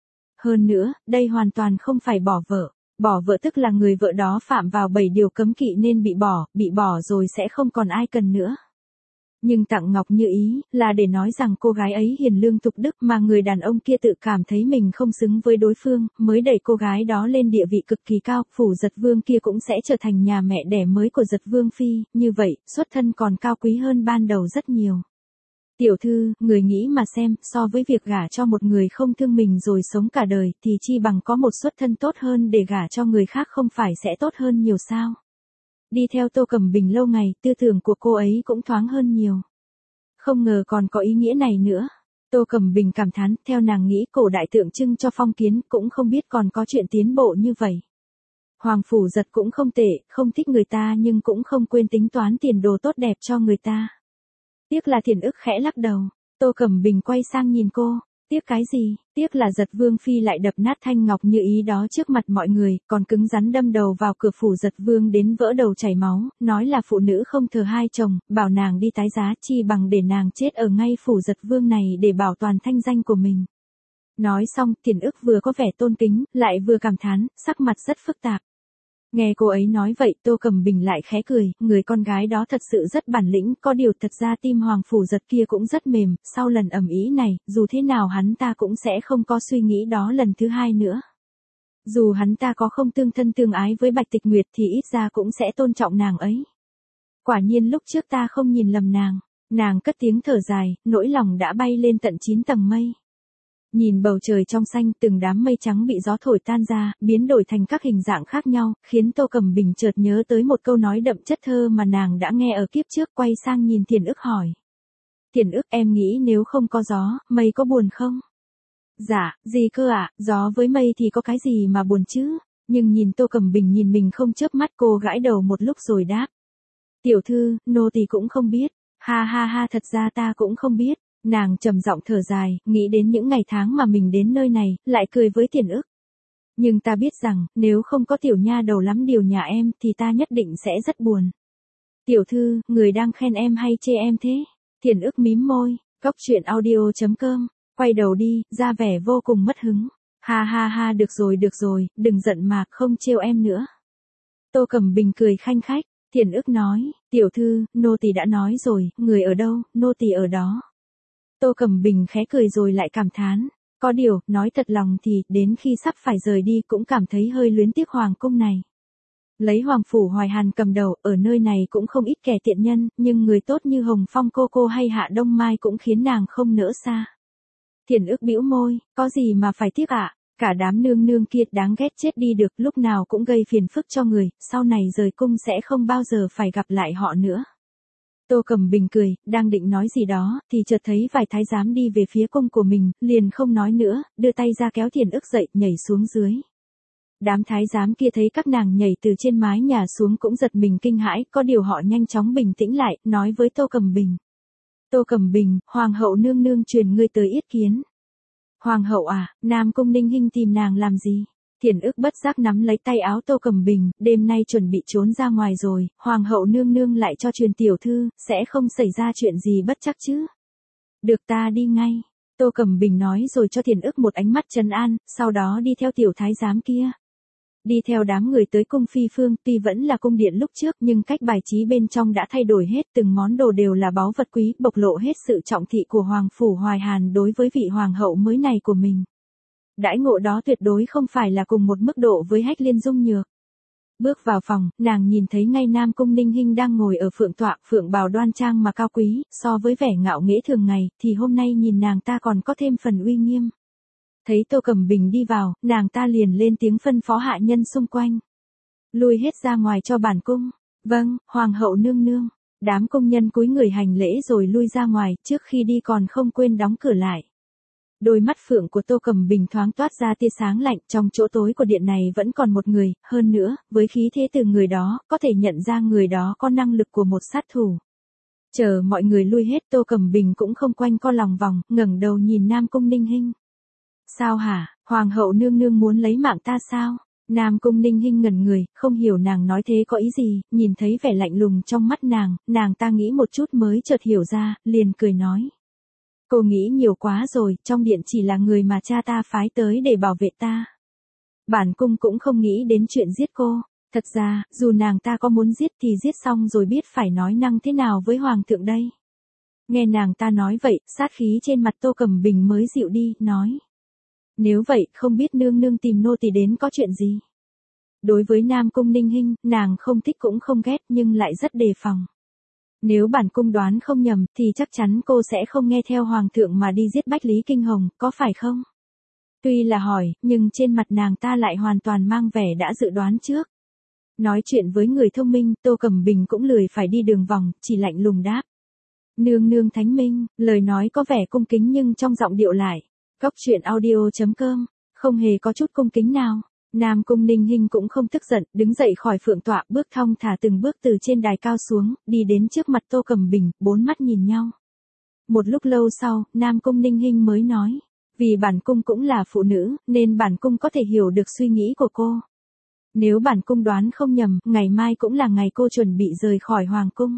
Hơn nữa, đây hoàn toàn không phải bỏ vợ. Bỏ vợ tức là người vợ đó phạm vào bảy điều cấm kỵ nên bị bỏ, bị bỏ rồi sẽ không còn ai cần nữa. Nhưng tặng ngọc như ý, là để nói rằng cô gái ấy hiền lương tục đức mà người đàn ông kia tự cảm thấy mình không xứng với đối phương, mới đẩy cô gái đó lên địa vị cực kỳ cao, phủ Giật Vương kia cũng sẽ trở thành nhà mẹ đẻ mới của Giật Vương phi, như vậy, xuất thân còn cao quý hơn ban đầu rất nhiều. Tiểu thư, người nghĩ mà xem, so với việc gả cho một người không thương mình rồi sống cả đời, thì chi bằng có một xuất thân tốt hơn để gả cho người khác không phải sẽ tốt hơn nhiều sao? Đi theo Tô Cẩm Bình lâu ngày, tư tưởng của cô ấy cũng thoáng hơn nhiều. Không ngờ còn có ý nghĩa này nữa. Tô Cẩm Bình cảm thán, theo nàng nghĩ cổ đại tượng trưng cho phong kiến, cũng không biết còn có chuyện tiến bộ như vậy. Hoàng Phủ Giật cũng không tệ, không thích người ta nhưng cũng không quên tính toán tiền đồ tốt đẹp cho người ta. Tiếc là Thiền Ức khẽ lắc đầu. Tô Cẩm Bình quay sang nhìn cô. Tiếc cái gì? Tiếc là Giật Vương Phi lại đập nát thanh ngọc như ý đó trước mặt mọi người, còn cứng rắn đâm đầu vào cửa phủ Giật Vương đến vỡ đầu chảy máu, nói là phụ nữ không thờ hai chồng, bảo nàng đi tái giá chi bằng để nàng chết ở ngay phủ Giật Vương này để bảo toàn thanh danh của mình. Nói xong, Thiền Ức vừa có vẻ tôn kính, lại vừa cảm thán, sắc mặt rất phức tạp. Nghe cô ấy nói vậy, Tô Cẩm Bình lại khẽ cười, người con gái đó thật sự rất bản lĩnh, có điều thật ra tim Hoàng Phủ Giật kia cũng rất mềm, sau lần ầm ĩ này, dù thế nào hắn ta cũng sẽ không có suy nghĩ đó lần thứ hai nữa. Dù hắn ta có không tương thân tương ái với Bạch Tịch Nguyệt thì ít ra cũng sẽ tôn trọng nàng ấy. Quả nhiên lúc trước ta không nhìn lầm nàng, nàng cất tiếng thở dài, nỗi lòng đã bay lên tận chín tầng mây. Nhìn bầu trời trong xanh, từng đám mây trắng bị gió thổi tan ra, biến đổi thành các hình dạng khác nhau, khiến Tô Cẩm Bình chợt nhớ tới một câu nói đậm chất thơ mà nàng đã nghe ở kiếp trước, quay sang nhìn Thiền Ức hỏi. Thiền Ức, em nghĩ nếu không có gió, mây có buồn không? Dạ, gì cơ ạ, à? Gió với mây thì có cái gì mà buồn chứ? Nhưng nhìn Tô Cẩm Bình nhìn mình không chớp mắt, cô gãi đầu một lúc rồi đáp. Tiểu thư, nô tỳ cũng không biết. Ha ha ha, thật ra ta cũng không biết. Nàng trầm giọng thở dài, nghĩ đến những ngày tháng mà mình đến nơi này, lại cười với Thiền Ức. Nhưng ta biết rằng, nếu không có tiểu nha đầu lắm điều nhà em, thì ta nhất định sẽ rất buồn. Tiểu thư, người đang khen em hay chê em thế? Thiền Ức mím môi, cốc truyện audio chấm com, quay đầu đi, ra vẻ vô cùng mất hứng. Ha ha ha, được rồi được rồi, đừng giận mà, không trêu em nữa. Tô Cẩm Bình cười khanh khách, Thiền Ức nói, tiểu thư, nô tỳ đã nói rồi, người ở đâu, nô tỳ ở đó. Tô Cẩm Bình khẽ cười rồi lại cảm thán, có điều, nói thật lòng thì, đến khi sắp phải rời đi cũng cảm thấy hơi luyến tiếc hoàng cung này. Lấy Hoàng Phủ Hoài Hàn cầm đầu, ở nơi này cũng không ít kẻ tiện nhân, nhưng người tốt như Hồng Phong cô cô hay Hạ Đông Mai cũng khiến nàng không nỡ xa. Thiền Ức bĩu môi, có gì mà phải tiếc ạ, à? Cả đám nương nương kia đáng ghét chết đi được, lúc nào cũng gây phiền phức cho người, sau này rời cung sẽ không bao giờ phải gặp lại họ nữa. Tô Cẩm Bình cười, đang định nói gì đó, thì chợt thấy vài thái giám đi về phía cung của mình, liền không nói nữa, đưa tay ra kéo Thiền Ức dậy, nhảy xuống dưới. Đám thái giám kia thấy các nàng nhảy từ trên mái nhà xuống cũng giật mình kinh hãi, có điều họ nhanh chóng bình tĩnh lại, nói với Tô Cẩm Bình. Tô Cẩm Bình, Hoàng hậu nương nương truyền ngươi tới yết kiến. Hoàng hậu à, Nam Cung Ninh Hinh tìm nàng làm gì? Thiền Ức bất giác nắm lấy tay áo Tô Cẩm Bình, đêm nay chuẩn bị trốn ra ngoài rồi, Hoàng hậu nương nương lại cho truyền tiểu thư, sẽ không xảy ra chuyện gì bất trắc chứ? Được, ta đi ngay. Tô Cẩm Bình nói rồi cho Thiền Ức một ánh mắt trấn an, sau đó đi theo tiểu thái giám kia. Đi theo đám người tới cung phi phương, tuy vẫn là cung điện lúc trước nhưng cách bài trí bên trong đã thay đổi hết, từng món đồ đều là báu vật quý, bộc lộ hết sự trọng thị của Hoàng Phủ Hoài Hàn đối với vị hoàng hậu mới này của mình. Đãi ngộ đó tuyệt đối không phải là cùng một mức độ với Hách Liên Dung Nhược. Bước vào phòng, nàng nhìn thấy ngay Nam Cung Ninh Hinh đang ngồi ở phượng tọa, phượng bào đoan trang mà cao quý, so với vẻ ngạo nghễ thường ngày, thì hôm nay nhìn nàng ta còn có thêm phần uy nghiêm. Thấy Tô Cẩm Bình đi vào, nàng ta liền lên tiếng phân phó hạ nhân xung quanh. Lui hết ra ngoài cho bản cung. Vâng, Hoàng hậu nương nương. Đám công nhân cúi người hành lễ rồi lui ra ngoài, trước khi đi còn không quên đóng cửa lại. Đôi mắt phượng của Tô Cẩm Bình thoáng toát ra tia sáng lạnh, trong chỗ tối của điện này vẫn còn một người, hơn nữa, với khí thế từ người đó, có thể nhận ra người đó có năng lực của một sát thủ. Chờ mọi người lui hết, Tô Cẩm Bình cũng không quanh co lòng vòng, ngẩng đầu nhìn Nam Cung Ninh Hinh. Sao hả, Hoàng hậu nương nương muốn lấy mạng ta sao? Nam Cung Ninh Hinh ngẩn người, không hiểu nàng nói thế có ý gì, nhìn thấy vẻ lạnh lùng trong mắt nàng, nàng ta nghĩ một chút mới chợt hiểu ra, liền cười nói. Cô nghĩ nhiều quá rồi, trong điện chỉ là người mà cha ta phái tới để bảo vệ ta. Bản cung cũng không nghĩ đến chuyện giết cô. Thật ra, dù nàng ta có muốn giết thì giết xong rồi biết phải nói năng thế nào với hoàng thượng đây. Nghe nàng ta nói vậy, sát khí trên mặt Tô Cẩm Bình mới dịu đi, nói. Nếu vậy, không biết nương nương tìm nô tỳ đến có chuyện gì? Đối với Nam Cung Ninh Hinh, nàng không thích cũng không ghét nhưng lại rất đề phòng. Nếu bản cung đoán không nhầm, thì chắc chắn cô sẽ không nghe theo hoàng thượng mà đi giết Bách Lý Kinh Hồng, có phải không? Tuy là hỏi, nhưng trên mặt nàng ta lại hoàn toàn mang vẻ đã dự đoán trước. Nói chuyện với người thông minh, Tô Cẩm Bình cũng lười phải đi đường vòng, chỉ lạnh lùng đáp. Nương nương thánh minh, lời nói có vẻ cung kính nhưng trong giọng điệu lại. Cốc truyện audio chấm com, không hề có chút cung kính nào. Nam Cung Ninh Hinh cũng không tức giận, đứng dậy khỏi phượng tọa, bước thong thả từng bước từ trên đài cao xuống, đi đến trước mặt Tô Cẩm Bình, bốn mắt nhìn nhau. Một lúc lâu sau, Nam Cung Ninh Hinh mới nói, vì bản cung cũng là phụ nữ, nên bản cung có thể hiểu được suy nghĩ của cô. Nếu bản cung đoán không nhầm, ngày mai cũng là ngày cô chuẩn bị rời khỏi hoàng cung.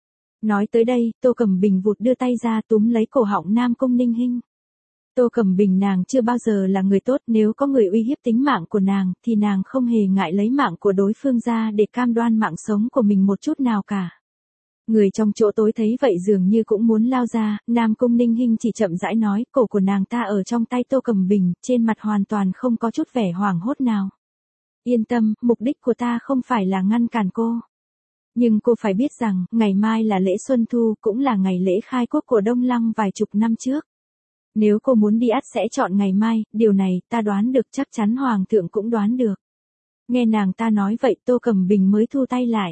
Nói tới đây, Tô Cẩm Bình vụt đưa tay ra túm lấy cổ họng Nam Cung Ninh Hinh. Tô Cẩm Bình nàng chưa bao giờ là người tốt, nếu có người uy hiếp tính mạng của nàng, thì nàng không hề ngại lấy mạng của đối phương ra để cam đoan mạng sống của mình một chút nào cả. Người trong chỗ tối thấy vậy dường như cũng muốn lao ra, Nam Cung Ninh Hinh chỉ chậm rãi nói, cổ của nàng ta ở trong tay Tô Cẩm Bình, trên mặt hoàn toàn không có chút vẻ hoảng hốt nào. Yên tâm, mục đích của ta không phải là ngăn cản cô. Nhưng cô phải biết rằng, ngày mai là lễ Xuân Thu, cũng là ngày lễ khai quốc của Đông Lăng vài chục năm trước. Nếu cô muốn đi ắt sẽ chọn ngày mai, điều này ta đoán được, chắc chắn Hoàng thượng cũng đoán được. Nghe nàng ta nói vậy Tô Cẩm Bình mới thu tay lại.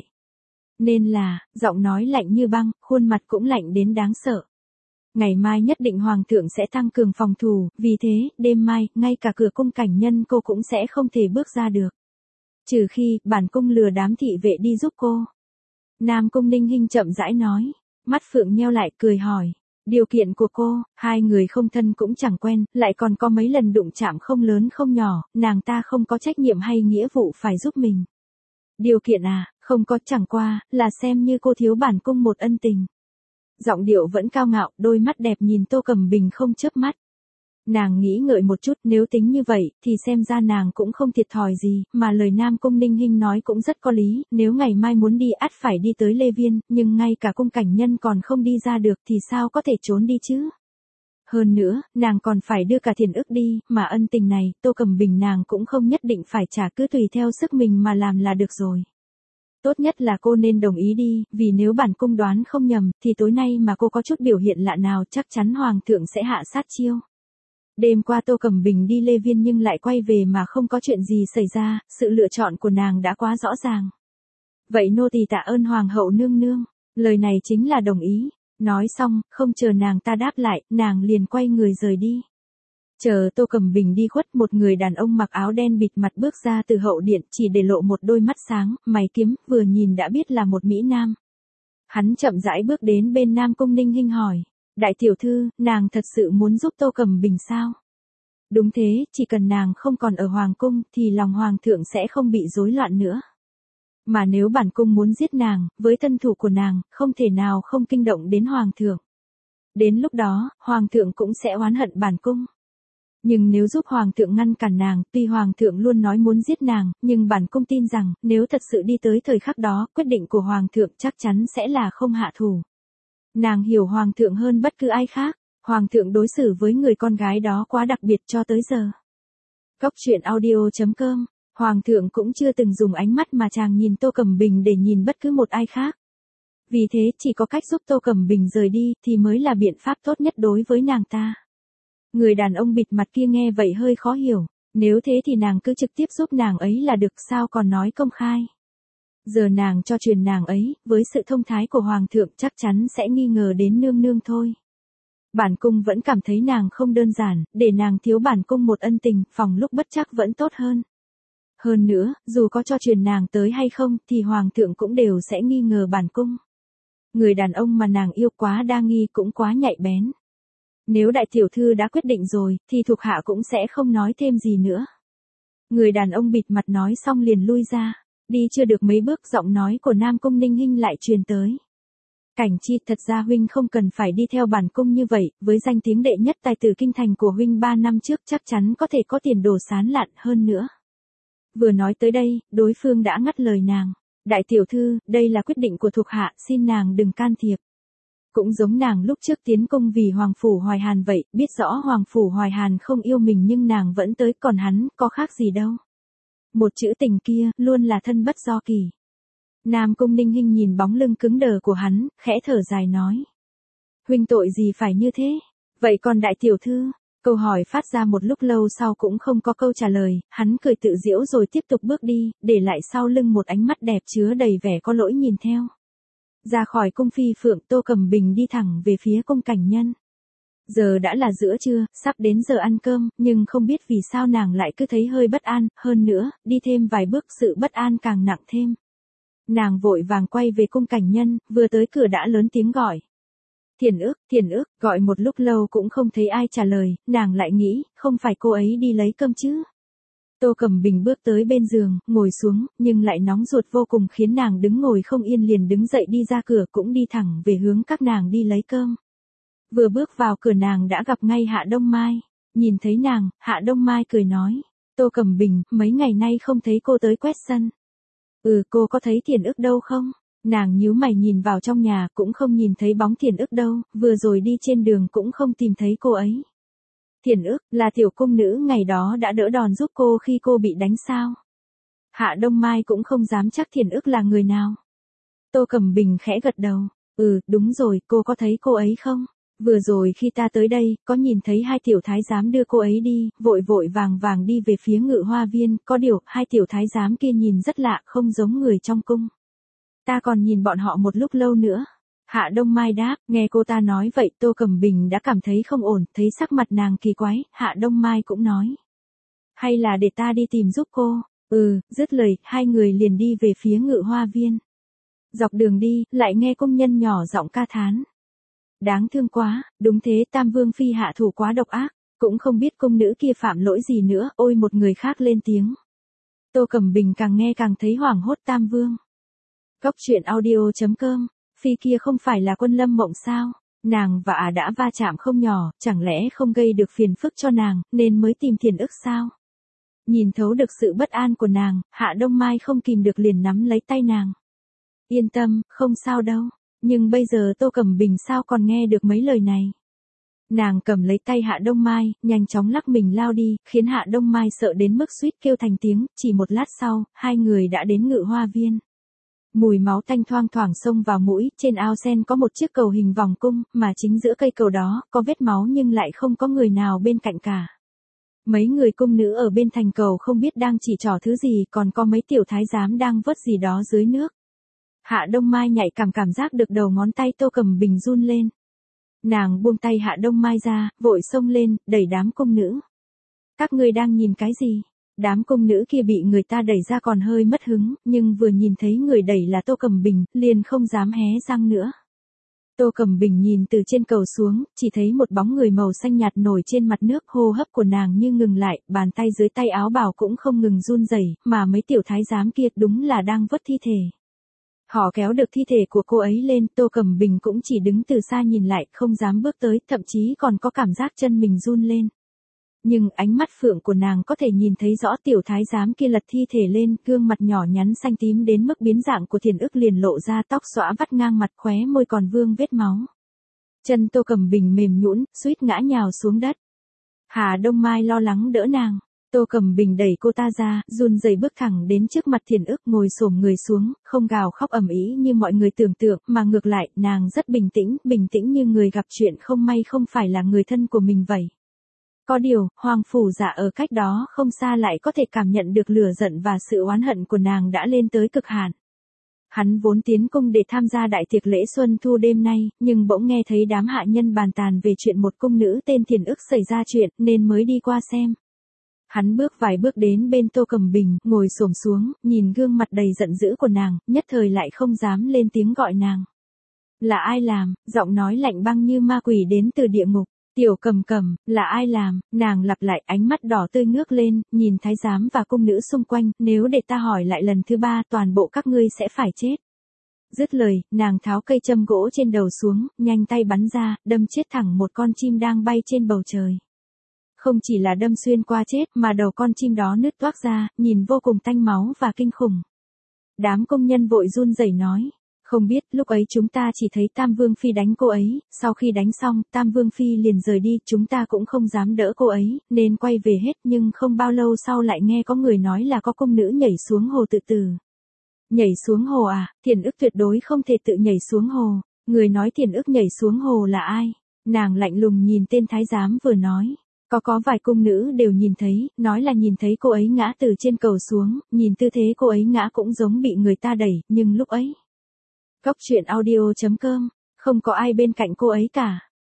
Nên là, giọng nói lạnh như băng, khuôn mặt cũng lạnh đến đáng sợ. Ngày mai nhất định Hoàng thượng sẽ tăng cường phòng thủ, vì thế, đêm mai, ngay cả cửa cung cảnh nhân cô cũng sẽ không thể bước ra được. Trừ khi, bản cung lừa đám thị vệ đi giúp cô. Nam Cung Ninh Hinh chậm rãi nói, mắt phượng nheo lại cười hỏi. Điều kiện của cô, hai người không thân cũng chẳng quen, lại còn có mấy lần đụng chạm không lớn không nhỏ, nàng ta không có trách nhiệm hay nghĩa vụ phải giúp mình. Điều kiện à, không có, chẳng qua, là xem như cô thiếu bản cung một ân tình. Giọng điệu vẫn cao ngạo, đôi mắt đẹp nhìn Tô Cẩm Bình không chớp mắt. Nàng nghĩ ngợi một chút, nếu tính như vậy, thì xem ra nàng cũng không thiệt thòi gì, mà lời Nam Cung Ninh Hinh nói cũng rất có lý, nếu ngày mai muốn đi ắt phải đi tới Lê Viên, nhưng ngay cả cung cảnh nhân còn không đi ra được thì sao có thể trốn đi chứ? Hơn nữa, nàng còn phải đưa cả Thiền Ức đi, mà ân tình này, Tô Cẩm Bình nàng cũng không nhất định phải trả, cứ tùy theo sức mình mà làm là được rồi. Tốt nhất là cô nên đồng ý đi, vì nếu bản cung đoán không nhầm, thì tối nay mà cô có chút biểu hiện lạ nào chắc chắn Hoàng thượng sẽ hạ sát chiêu. Đêm qua Tô Cẩm Bình đi Lê Viên nhưng lại quay về mà không có chuyện gì xảy ra, sự lựa chọn của nàng đã quá rõ ràng. Vậy nô tỳ tạ ơn Hoàng hậu nương nương, lời này chính là đồng ý. Nói xong, không chờ nàng ta đáp lại, nàng liền quay người rời đi. Chờ Tô Cẩm Bình đi khuất, một người đàn ông mặc áo đen bịt mặt bước ra từ hậu điện, chỉ để lộ một đôi mắt sáng, mày kiếm, vừa nhìn đã biết là một mỹ nam. Hắn chậm rãi bước đến bên Nam Cung Ninh Hinh hỏi. Đại tiểu thư, nàng thật sự muốn giúp Tô Cẩm Bình sao? Đúng thế, chỉ cần nàng không còn ở hoàng cung, thì lòng hoàng thượng sẽ không bị rối loạn nữa. Mà nếu bản cung muốn giết nàng, với thân thủ của nàng, không thể nào không kinh động đến hoàng thượng. Đến lúc đó, hoàng thượng cũng sẽ oán hận bản cung. Nhưng nếu giúp hoàng thượng ngăn cản nàng, tuy hoàng thượng luôn nói muốn giết nàng, nhưng bản cung tin rằng, nếu thật sự đi tới thời khắc đó, quyết định của hoàng thượng chắc chắn sẽ là không hạ thủ. Nàng hiểu hoàng thượng hơn bất cứ ai khác, hoàng thượng đối xử với người con gái đó quá đặc biệt cho tới giờ. Cốc truyện audio chấm com, hoàng thượng cũng chưa từng dùng ánh mắt mà chàng nhìn Tô Cẩm Bình để nhìn bất cứ một ai khác. Vì thế chỉ có cách giúp Tô Cẩm Bình rời đi thì mới là biện pháp tốt nhất đối với nàng ta. Người đàn ông bịt mặt kia nghe vậy hơi khó hiểu, nếu thế thì nàng cứ trực tiếp giúp nàng ấy là được, sao còn nói công khai. Giờ nàng cho truyền nàng ấy, với sự thông thái của hoàng thượng chắc chắn sẽ nghi ngờ đến nương nương thôi. Bản cung vẫn cảm thấy nàng không đơn giản, để nàng thiếu bản cung một ân tình, phòng lúc bất chắc vẫn tốt hơn. Hơn nữa, dù có cho truyền nàng tới hay không, thì hoàng thượng cũng đều sẽ nghi ngờ bản cung. Người đàn ông mà nàng yêu quá đa nghi cũng quá nhạy bén. Nếu đại tiểu thư đã quyết định rồi, thì thuộc hạ cũng sẽ không nói thêm gì nữa. Người đàn ông bịt mặt nói xong liền lui ra. Đi chưa được mấy bước, giọng nói của Nam Cung Ninh Hinh lại truyền tới. Cảnh Chi, thật ra huynh không cần phải đi theo bản cung như vậy, với danh tiếng đệ nhất tài tử kinh thành của huynh ba năm trước chắc chắn có thể có tiền đồ sán lạn hơn nữa. Vừa nói tới đây, đối phương đã ngắt lời nàng. Đại tiểu thư, đây là quyết định của thuộc hạ, xin nàng đừng can thiệp. Cũng giống nàng lúc trước tiến cung vì Hoàng Phủ Hoài Hàn vậy, biết rõ Hoàng Phủ Hoài Hàn không yêu mình nhưng nàng vẫn tới, còn hắn, có khác gì đâu. Một chữ tình kia, luôn là thân bất do kỳ. Nam Cung Ninh Hinh nhìn bóng lưng cứng đờ của hắn, khẽ thở dài nói. Huynh tội gì phải như thế? Vậy còn đại tiểu thư? Câu hỏi phát ra một lúc lâu sau cũng không có câu trả lời, hắn cười tự giễu rồi tiếp tục bước đi, để lại sau lưng một ánh mắt đẹp chứa đầy vẻ có lỗi nhìn theo. Ra khỏi cung phi phượng, Tô Cẩm Bình đi thẳng về phía cung cảnh nhân. Giờ đã là giữa trưa, sắp đến giờ ăn cơm, nhưng không biết vì sao nàng lại cứ thấy hơi bất an, hơn nữa, đi thêm vài bước sự bất an càng nặng thêm. Nàng vội vàng quay về cung cảnh nhân, vừa tới cửa đã lớn tiếng gọi. Thiền ức, thiền ức, gọi một lúc lâu cũng không thấy ai trả lời, nàng lại nghĩ, không phải cô ấy đi lấy cơm chứ. Tô Cẩm Bình bước tới bên giường, ngồi xuống, nhưng lại nóng ruột vô cùng khiến nàng đứng ngồi không yên liền đứng dậy đi ra cửa cũng đi thẳng về hướng các nàng đi lấy cơm. Vừa bước vào cửa nàng đã gặp ngay Hạ Đông Mai. Nhìn thấy nàng, Hạ Đông Mai cười nói. Tô Cẩm Bình, mấy ngày nay không thấy cô tới quét sân. Ừ, cô có thấy Thiền ức đâu không? Nàng nhíu mày nhìn vào trong nhà cũng không nhìn thấy bóng Thiền ức đâu, vừa rồi đi trên đường cũng không tìm thấy cô ấy. Thiền ức, là tiểu cung nữ ngày đó đã đỡ đòn giúp cô khi cô bị đánh sao? Hạ Đông Mai cũng không dám chắc Thiền ức là người nào. Tô Cẩm Bình khẽ gật đầu. Ừ, đúng rồi, cô có thấy cô ấy không? Vừa rồi khi ta tới đây, có nhìn thấy hai tiểu thái giám đưa cô ấy đi, vội vội vàng vàng đi về phía Ngự Hoa Viên, có điều, hai tiểu thái giám kia nhìn rất lạ, không giống người trong cung. Ta còn nhìn bọn họ một lúc lâu nữa. Hạ Đông Mai đáp, nghe cô ta nói vậy Tô Cẩm Bình đã cảm thấy không ổn, thấy sắc mặt nàng kỳ quái, Hạ Đông Mai cũng nói. Hay là để ta đi tìm giúp cô? Ừ, dứt lời, hai người liền đi về phía Ngự Hoa Viên. Dọc đường đi, lại nghe công nhân nhỏ giọng ca thán. Đáng thương quá, đúng thế Tam Vương Phi hạ thủ quá độc ác, cũng không biết công nữ kia phạm lỗi gì nữa, ôi một người khác lên tiếng. Tô Cẩm Bình càng nghe càng thấy hoảng hốt Tam Vương. Cốc truyện audio chấm com, Phi kia không phải là Quân Lâm Mộng sao, nàng và ả đã va chạm không nhỏ, chẳng lẽ không gây được phiền phức cho nàng, nên mới tìm Thiền ức sao? Nhìn thấu được sự bất an của nàng, Hạ Đông Mai không kìm được liền nắm lấy tay nàng. Yên tâm, không sao đâu. Nhưng bây giờ Tô Cẩm Bình sao còn nghe được mấy lời này. Nàng cầm lấy tay Hạ Đông Mai, nhanh chóng lắc mình lao đi, khiến Hạ Đông Mai sợ đến mức suýt kêu thành tiếng, chỉ một lát sau, hai người đã đến Ngự Hoa Viên. Mùi máu tanh thoang thoảng xông vào mũi, trên ao sen có một chiếc cầu hình vòng cung, mà chính giữa cây cầu đó, có vết máu nhưng lại không có người nào bên cạnh cả. Mấy người cung nữ ở bên thành cầu không biết đang chỉ trỏ thứ gì, còn có mấy tiểu thái giám đang vớt gì đó dưới nước. Hạ Đông Mai nhạy cảm cảm giác được đầu ngón tay Tô Cẩm Bình run lên. Nàng buông tay Hạ Đông Mai ra, vội xông lên, đẩy đám cung nữ. Các ngươi đang nhìn cái gì? Đám cung nữ kia bị người ta đẩy ra còn hơi mất hứng, nhưng vừa nhìn thấy người đẩy là Tô Cẩm Bình, liền không dám hé răng nữa. Tô Cẩm Bình nhìn từ trên cầu xuống, chỉ thấy một bóng người màu xanh nhạt nổi trên mặt nước, hô hấp của nàng như ngừng lại, bàn tay dưới tay áo bào cũng không ngừng run rẩy, mà mấy tiểu thái giám kia đúng là đang vớt thi thể. Họ kéo được thi thể của cô ấy lên, Tô Cẩm Bình cũng chỉ đứng từ xa nhìn lại, không dám bước tới, thậm chí còn có cảm giác chân mình run lên. Nhưng ánh mắt phượng của nàng có thể nhìn thấy rõ tiểu thái giám kia lật thi thể lên, gương mặt nhỏ nhắn xanh tím đến mức biến dạng của Thiền ức liền lộ ra, tóc xõa vắt ngang mặt, khóe môi còn vương vết máu. Chân Tô Cẩm Bình mềm nhũn, suýt ngã nhào xuống đất. Hà Đông Mai lo lắng đỡ nàng. Tô Cẩm Bình đẩy cô ta ra, run rẩy bước thẳng đến trước mặt Thiền ức, ngồi xổm người xuống, không gào khóc ầm ĩ như mọi người tưởng tượng, mà ngược lại, nàng rất bình tĩnh, bình tĩnh như người gặp chuyện không may không phải là người thân của mình vậy. Có điều, Hoàng phủ Dạ ở cách đó không xa lại có thể cảm nhận được lửa giận và sự oán hận của nàng đã lên tới cực hạn. Hắn vốn tiến cung để tham gia đại tiệc lễ xuân thu đêm nay, nhưng bỗng nghe thấy đám hạ nhân bàn tàn về chuyện một cung nữ tên Thiền ức xảy ra chuyện, nên mới đi qua xem. Hắn bước vài bước đến bên Tô Cẩm Bình, ngồi xổm xuống, nhìn gương mặt đầy giận dữ của nàng, nhất thời lại không dám lên tiếng gọi nàng. Là ai làm? Giọng nói lạnh băng như ma quỷ đến từ địa ngục. Tiểu Cầm Cầm, là ai làm? Nàng lặp lại, ánh mắt đỏ tươi ngước lên, nhìn thái giám và cung nữ xung quanh, nếu để ta hỏi lại lần thứ ba toàn bộ các ngươi sẽ phải chết. Dứt lời, nàng tháo cây châm gỗ trên đầu xuống, nhanh tay bắn ra, đâm chết thẳng một con chim đang bay trên bầu trời. Không chỉ là đâm xuyên qua chết, mà đầu con chim đó nứt toác ra, nhìn vô cùng tanh máu và kinh khủng. Đám công nhân vội run rẩy nói. Không biết, lúc ấy chúng ta chỉ thấy Tam Vương Phi đánh cô ấy, sau khi đánh xong, Tam Vương Phi liền rời đi, chúng ta cũng không dám đỡ cô ấy, nên quay về hết, nhưng không bao lâu sau lại nghe có người nói là có cung nữ nhảy xuống hồ tự tử. Nhảy xuống hồ à? Thiền ức tuyệt đối không thể tự nhảy xuống hồ. Người nói Thiền ức nhảy xuống hồ là ai? Nàng lạnh lùng nhìn tên thái giám vừa nói. Có có vài cung nữ đều nhìn thấy, nói là nhìn thấy cô ấy ngã từ trên cầu xuống, nhìn tư thế cô ấy ngã cũng giống bị người ta đẩy, nhưng lúc ấy. Cốc truyện audio chấm com, không có ai bên cạnh cô ấy cả.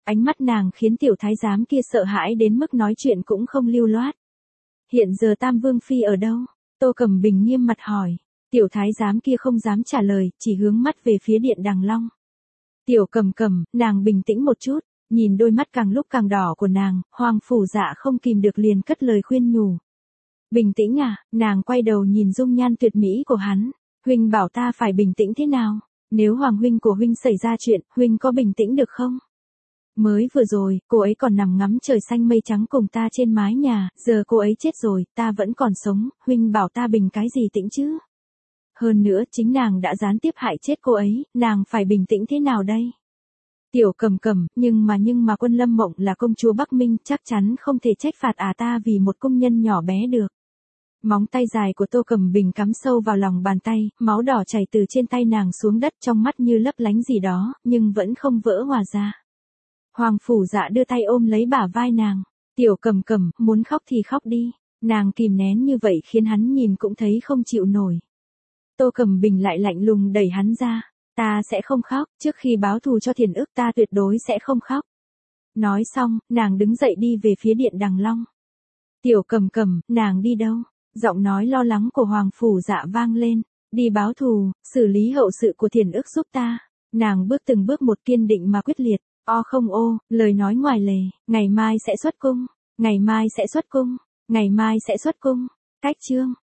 Ánh mắt nàng khiến tiểu thái giám kia sợ hãi đến mức nói chuyện cũng không lưu loát. Hiện giờ Tam Vương Phi ở đâu? Tô Cẩm Bình nghiêm mặt hỏi. Tiểu thái giám kia không dám trả lời, chỉ hướng mắt về phía điện Đằng Long. Tiểu Cầm Cầm, nàng bình tĩnh một chút, nhìn đôi mắt càng lúc càng đỏ của nàng, Hoàng Phủ Dạ không kìm được liền cất lời khuyên nhủ. Bình tĩnh à, nàng quay đầu nhìn dung nhan tuyệt mỹ của hắn, huynh bảo ta phải bình tĩnh thế nào? Nếu Hoàng huynh của huynh xảy ra chuyện, huynh có bình tĩnh được không? Mới vừa rồi, cô ấy còn nằm ngắm trời xanh mây trắng cùng ta trên mái nhà, giờ cô ấy chết rồi, ta vẫn còn sống, huynh bảo ta bình cái gì tĩnh chứ? Hơn nữa, chính nàng đã gián tiếp hại chết cô ấy, nàng phải bình tĩnh thế nào đây? Tiểu Cầm Cầm, nhưng mà nhưng mà Quân Lâm Mộng là công chúa Bắc Minh, chắc chắn không thể trách phạt à ta vì một công nhân nhỏ bé được. Móng tay dài của Tô Cẩm Bình cắm sâu vào lòng bàn tay, máu đỏ chảy từ trên tay nàng xuống đất, trong mắt như lấp lánh gì đó, nhưng vẫn không vỡ hòa ra. Hoàng Phủ Dạ đưa tay ôm lấy bả vai nàng. Tiểu Cầm Cầm, muốn khóc thì khóc đi. Nàng kìm nén như vậy khiến hắn nhìn cũng thấy không chịu nổi. Tô Cẩm Bình lại lạnh lùng đẩy hắn ra. Ta sẽ không khóc, trước khi báo thù cho Thiền Ức ta tuyệt đối sẽ không khóc. Nói xong, nàng đứng dậy đi về phía điện Đằng Long. Tiểu Cầm Cầm, nàng đi đâu? Giọng nói lo lắng của Hoàng Phủ Dạ vang lên. Đi báo thù, xử lý hậu sự của Thiền Ức giúp ta. Nàng bước từng bước một kiên định mà quyết liệt. O không ô, lời nói ngoài lề, ngày mai sẽ xuất cung, ngày mai sẽ xuất cung, ngày mai sẽ xuất cung. Cách chương.